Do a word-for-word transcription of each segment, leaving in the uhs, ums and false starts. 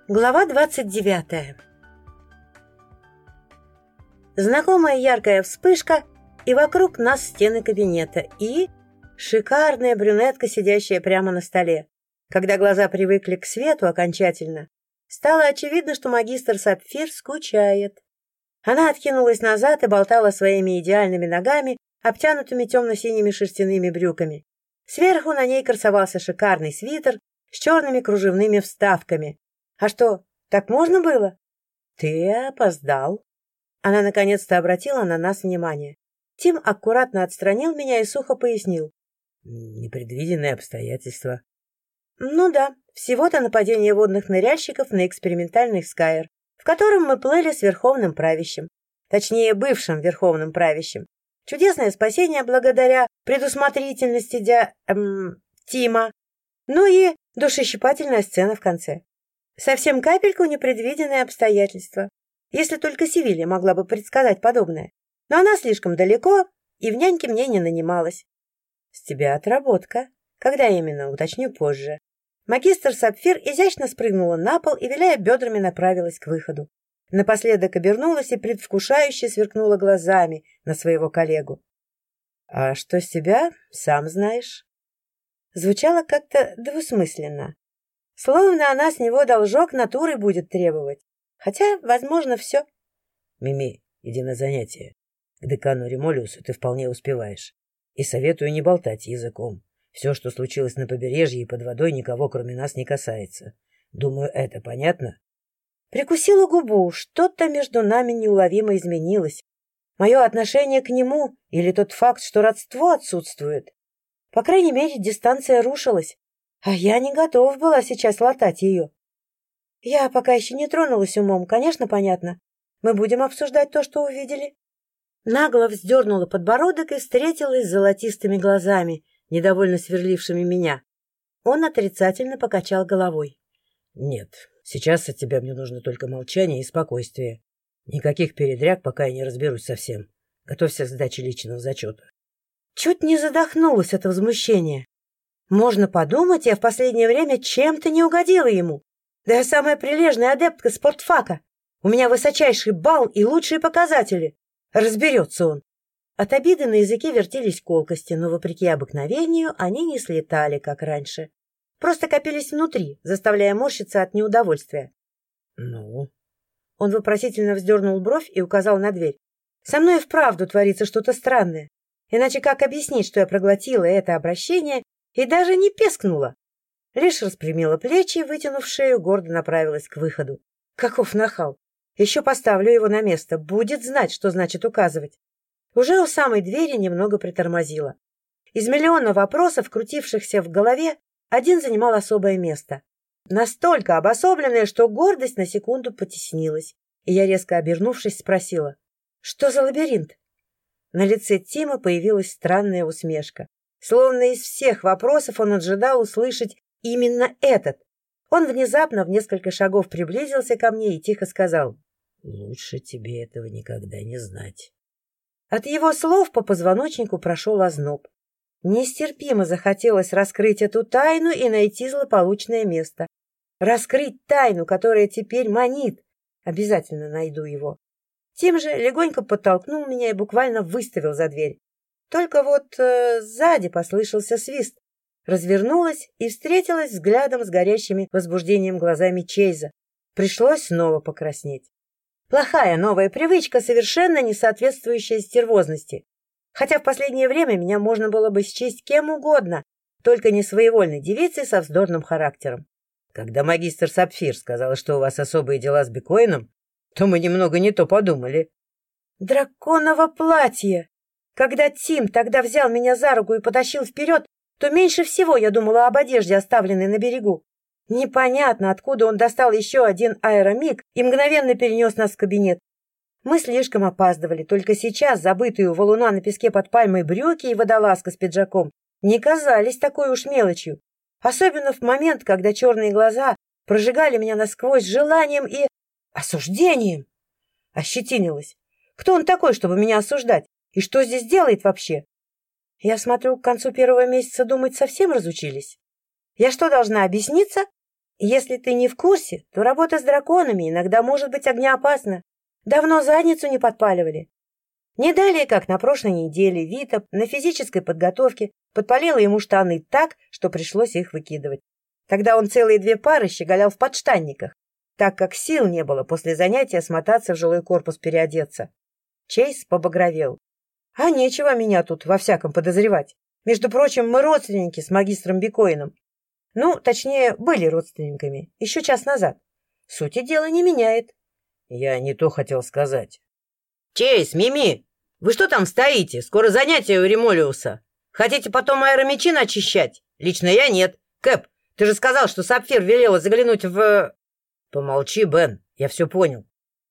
Глава двадцать девятая. Знакомая яркая вспышка, и вокруг нас стены кабинета, и шикарная брюнетка, сидящая прямо на столе. Когда глаза привыкли к свету окончательно, стало очевидно, что магистр Сапфир скучает. Она откинулась назад и болтала своими идеальными ногами, обтянутыми темно-синими шерстяными брюками. Сверху на ней красовался шикарный свитер с черными кружевными вставками. А что, так можно было? Ты опоздал. Она наконец-то обратила на нас внимание. Тим аккуратно отстранил меня и сухо пояснил. Непредвиденные обстоятельства. Ну да, всего-то нападение водных ныряльщиков на экспериментальный Скайр, в котором мы плыли с верховным правящим. Точнее, бывшим верховным правящим. Чудесное спасение благодаря предусмотрительности дя... Эм, Тима. Ну и душещипательная сцена в конце. Совсем капельку непредвиденные обстоятельства. Если только Севилья могла бы предсказать подобное. Но она слишком далеко, и в няньке мне не нанималась. С тебя отработка. Когда именно, уточню позже. Магистр Сапфир изящно спрыгнула на пол и, виляя бедрами, направилась к выходу. Напоследок обернулась и предвкушающе сверкнула глазами на своего коллегу. — А что с тебя, сам знаешь? Звучало как-то двусмысленно. Словно она с него должок натуры будет требовать. Хотя, возможно, все. — Мими, иди на занятия. К декану Ремолиусу ты вполне успеваешь. И советую не болтать языком. Все, что случилось на побережье и под водой, никого, кроме нас, не касается. Думаю, это понятно? Прикусила губу. Что-то между нами неуловимо изменилось. Мое отношение к нему или тот факт, что родство отсутствует. По крайней мере, дистанция рушилась. А я не готова была сейчас латать ее. Я пока еще не тронулась умом, конечно, понятно. Мы будем обсуждать то, что увидели. Нагло вздернула подбородок и встретилась с золотистыми глазами, недовольно сверлившими меня. Он отрицательно покачал головой. — Нет, сейчас от тебя мне нужно только молчание и спокойствие. Никаких передряг, пока я не разберусь совсем. Готовься к сдаче личного зачета. Чуть не задохнулась от возмущения. Можно подумать, я в последнее время чем-то не угодила ему. Да я самая прилежная адептка спортфака. У меня высочайший балл и лучшие показатели. Разберется он. От обиды на языке вертелись колкости, но, вопреки обыкновению, они не слетали, как раньше. Просто копились внутри, заставляя морщиться от неудовольствия. — Ну? Он вопросительно вздернул бровь и указал на дверь. — Со мной и вправду творится что-то странное. Иначе как объяснить, что я проглотила это обращение и даже не пискнула? Лишь распрямила плечи, вытянув шею, гордо направилась к выходу. Каков нахал! Еще поставлю его на место, будет знать, что значит указывать. Уже у самой двери немного притормозила. Из миллиона вопросов, крутившихся в голове, один занимал особое место. Настолько обособленное, что гордость на секунду потеснилась, и я, резко обернувшись, спросила: «Что за лабиринт?» На лице Тима появилась странная усмешка. Словно из всех вопросов он ожидал услышать именно этот. Он внезапно в несколько шагов приблизился ко мне и тихо сказал: «Лучше тебе этого никогда не знать». От его слов по позвоночнику прошел озноб. Нестерпимо захотелось раскрыть эту тайну и найти злополучное место. Раскрыть тайну, которая теперь манит. Обязательно найду его. Тим же легонько подтолкнул меня и буквально выставил за дверь. Только вот э, сзади послышался свист. Развернулась и встретилась взглядом с горящими возбуждением глазами Чейза. Пришлось снова покраснеть. Плохая новая привычка, совершенно не соответствующая стервозности. Хотя в последнее время меня можно было бы счесть кем угодно, только не своевольной девицей со вздорным характером. Когда магистр Сапфир сказала, что у вас особые дела с Бикоином, то мы немного не то подумали. Драконово платье! Когда Тим тогда взял меня за руку и потащил вперед, то меньше всего я думала об одежде, оставленной на берегу. Непонятно, откуда он достал еще один аэромиг и мгновенно перенес нас в кабинет. Мы слишком опаздывали, только сейчас забытые у валуна на песке под пальмой брюки и водолазка с пиджаком не казались такой уж мелочью. Особенно в момент, когда черные глаза прожигали меня насквозь желанием и осуждением. Ощетинилась. Кто он такой, чтобы меня осуждать? И что здесь делает вообще? Я смотрю, к концу первого месяца думать совсем разучились. Я что, должна объясниться? Если ты не в курсе, то работа с драконами иногда может быть огнеопасна. Давно задницу не подпаливали. Не далее, как на прошлой неделе, Вита на физической подготовке подпалила ему штаны так, что пришлось их выкидывать. Тогда он целые две пары щеголял в подштанниках, так как сил не было после занятия смотаться в жилой корпус переодеться. Чейз побагровел. А нечего меня тут во всяком подозревать. Между прочим, мы родственники с магистром Бикоином. Ну, точнее, были родственниками, еще час назад. Сути дела не меняет. Я не то хотел сказать. Чейз, Мими, вы что там стоите? Скоро занятие у Ремолиуса. Хотите потом аэромечи начищать? Лично я нет. Кэп, ты же сказал, что Сапфир велела заглянуть в... Помолчи, Бен, я все понял.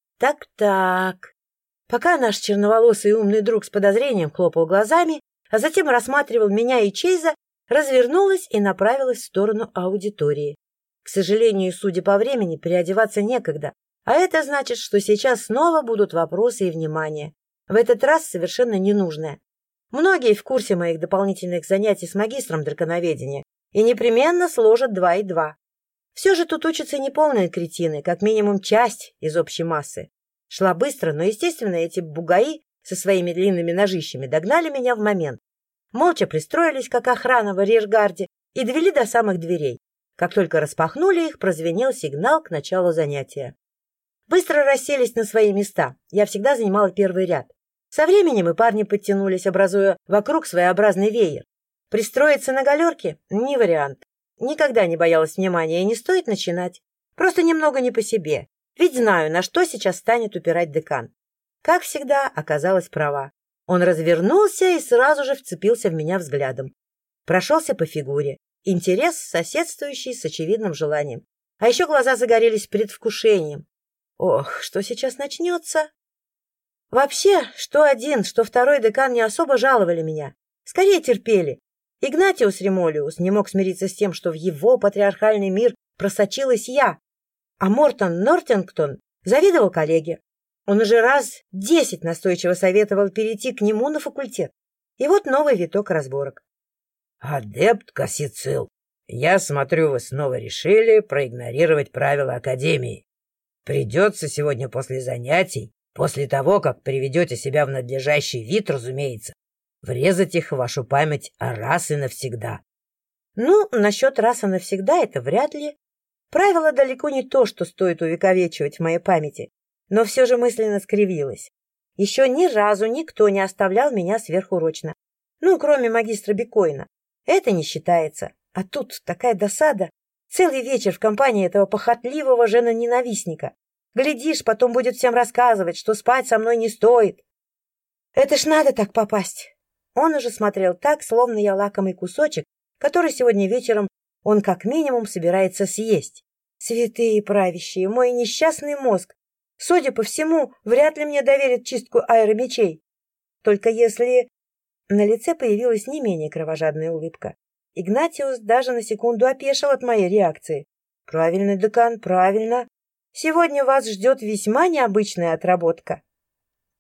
Так-так. Пока наш черноволосый и умный друг с подозрением хлопал глазами, а затем рассматривал меня и Чейза, развернулась и направилась в сторону аудитории. К сожалению, судя по времени, переодеваться некогда, а это значит, что сейчас снова будут вопросы и внимание. В этот раз совершенно ненужное. Многие в курсе моих дополнительных занятий с магистром драконоведения и непременно сложат два и два. Все же тут учатся неполные кретины, как минимум часть из общей массы. Шла быстро, но, естественно, эти бугаи со своими длинными ножищами догнали меня в момент. Молча пристроились, как охрана в арьергарде, и довели до самых дверей. Как только распахнули их, прозвенел сигнал к началу занятия. Быстро расселись на свои места. Я всегда занимала первый ряд. Со временем и парни подтянулись, образуя вокруг своеобразный веер. Пристроиться на галерке — не вариант. Никогда не боялась внимания, и не стоит начинать. Просто немного не по себе. Ведь знаю, на что сейчас станет упирать декан. Как всегда, оказалась права. Он развернулся и сразу же вцепился в меня взглядом. Прошелся по фигуре. Интерес, соседствующий с очевидным желанием. А еще глаза загорелись предвкушением. Ох, что сейчас начнется? Вообще, что один, что второй декан не особо жаловали меня. Скорее терпели. Игнатиус Ремолиус не мог смириться с тем, что в его патриархальный мир просочилась я. А Мортон Нортингтон завидовал коллеге. Он уже раз десять настойчиво советовал перейти к нему на факультет. И вот новый виток разборок. Адепт Кассицил, я смотрю, вы снова решили проигнорировать правила Академии. Придется сегодня после занятий, после того, как приведете себя в надлежащий вид, разумеется, врезать их в вашу память раз и навсегда. Ну, насчет раз и навсегда это вряд ли. Правило далеко не то, что стоит увековечивать в моей памяти, но все же мысленно скривилась. Еще ни разу никто не оставлял меня сверхурочно. Ну, кроме магистра Бикоина. Это не считается. А тут такая досада. Целый вечер в компании этого похотливого женоненавистника. Глядишь, потом будет всем рассказывать, что спать со мной не стоит. Это ж надо так попасть. Он уже смотрел так, словно я лакомый кусочек, который сегодня вечером он как минимум собирается съесть. Святые правящие, мой несчастный мозг. Судя по всему, вряд ли мне доверят чистку аэромечей. Только если... На лице появилась не менее кровожадная улыбка. Игнатиус даже на секунду опешил от моей реакции. Правильно, декан, правильно. Сегодня вас ждет весьма необычная отработка.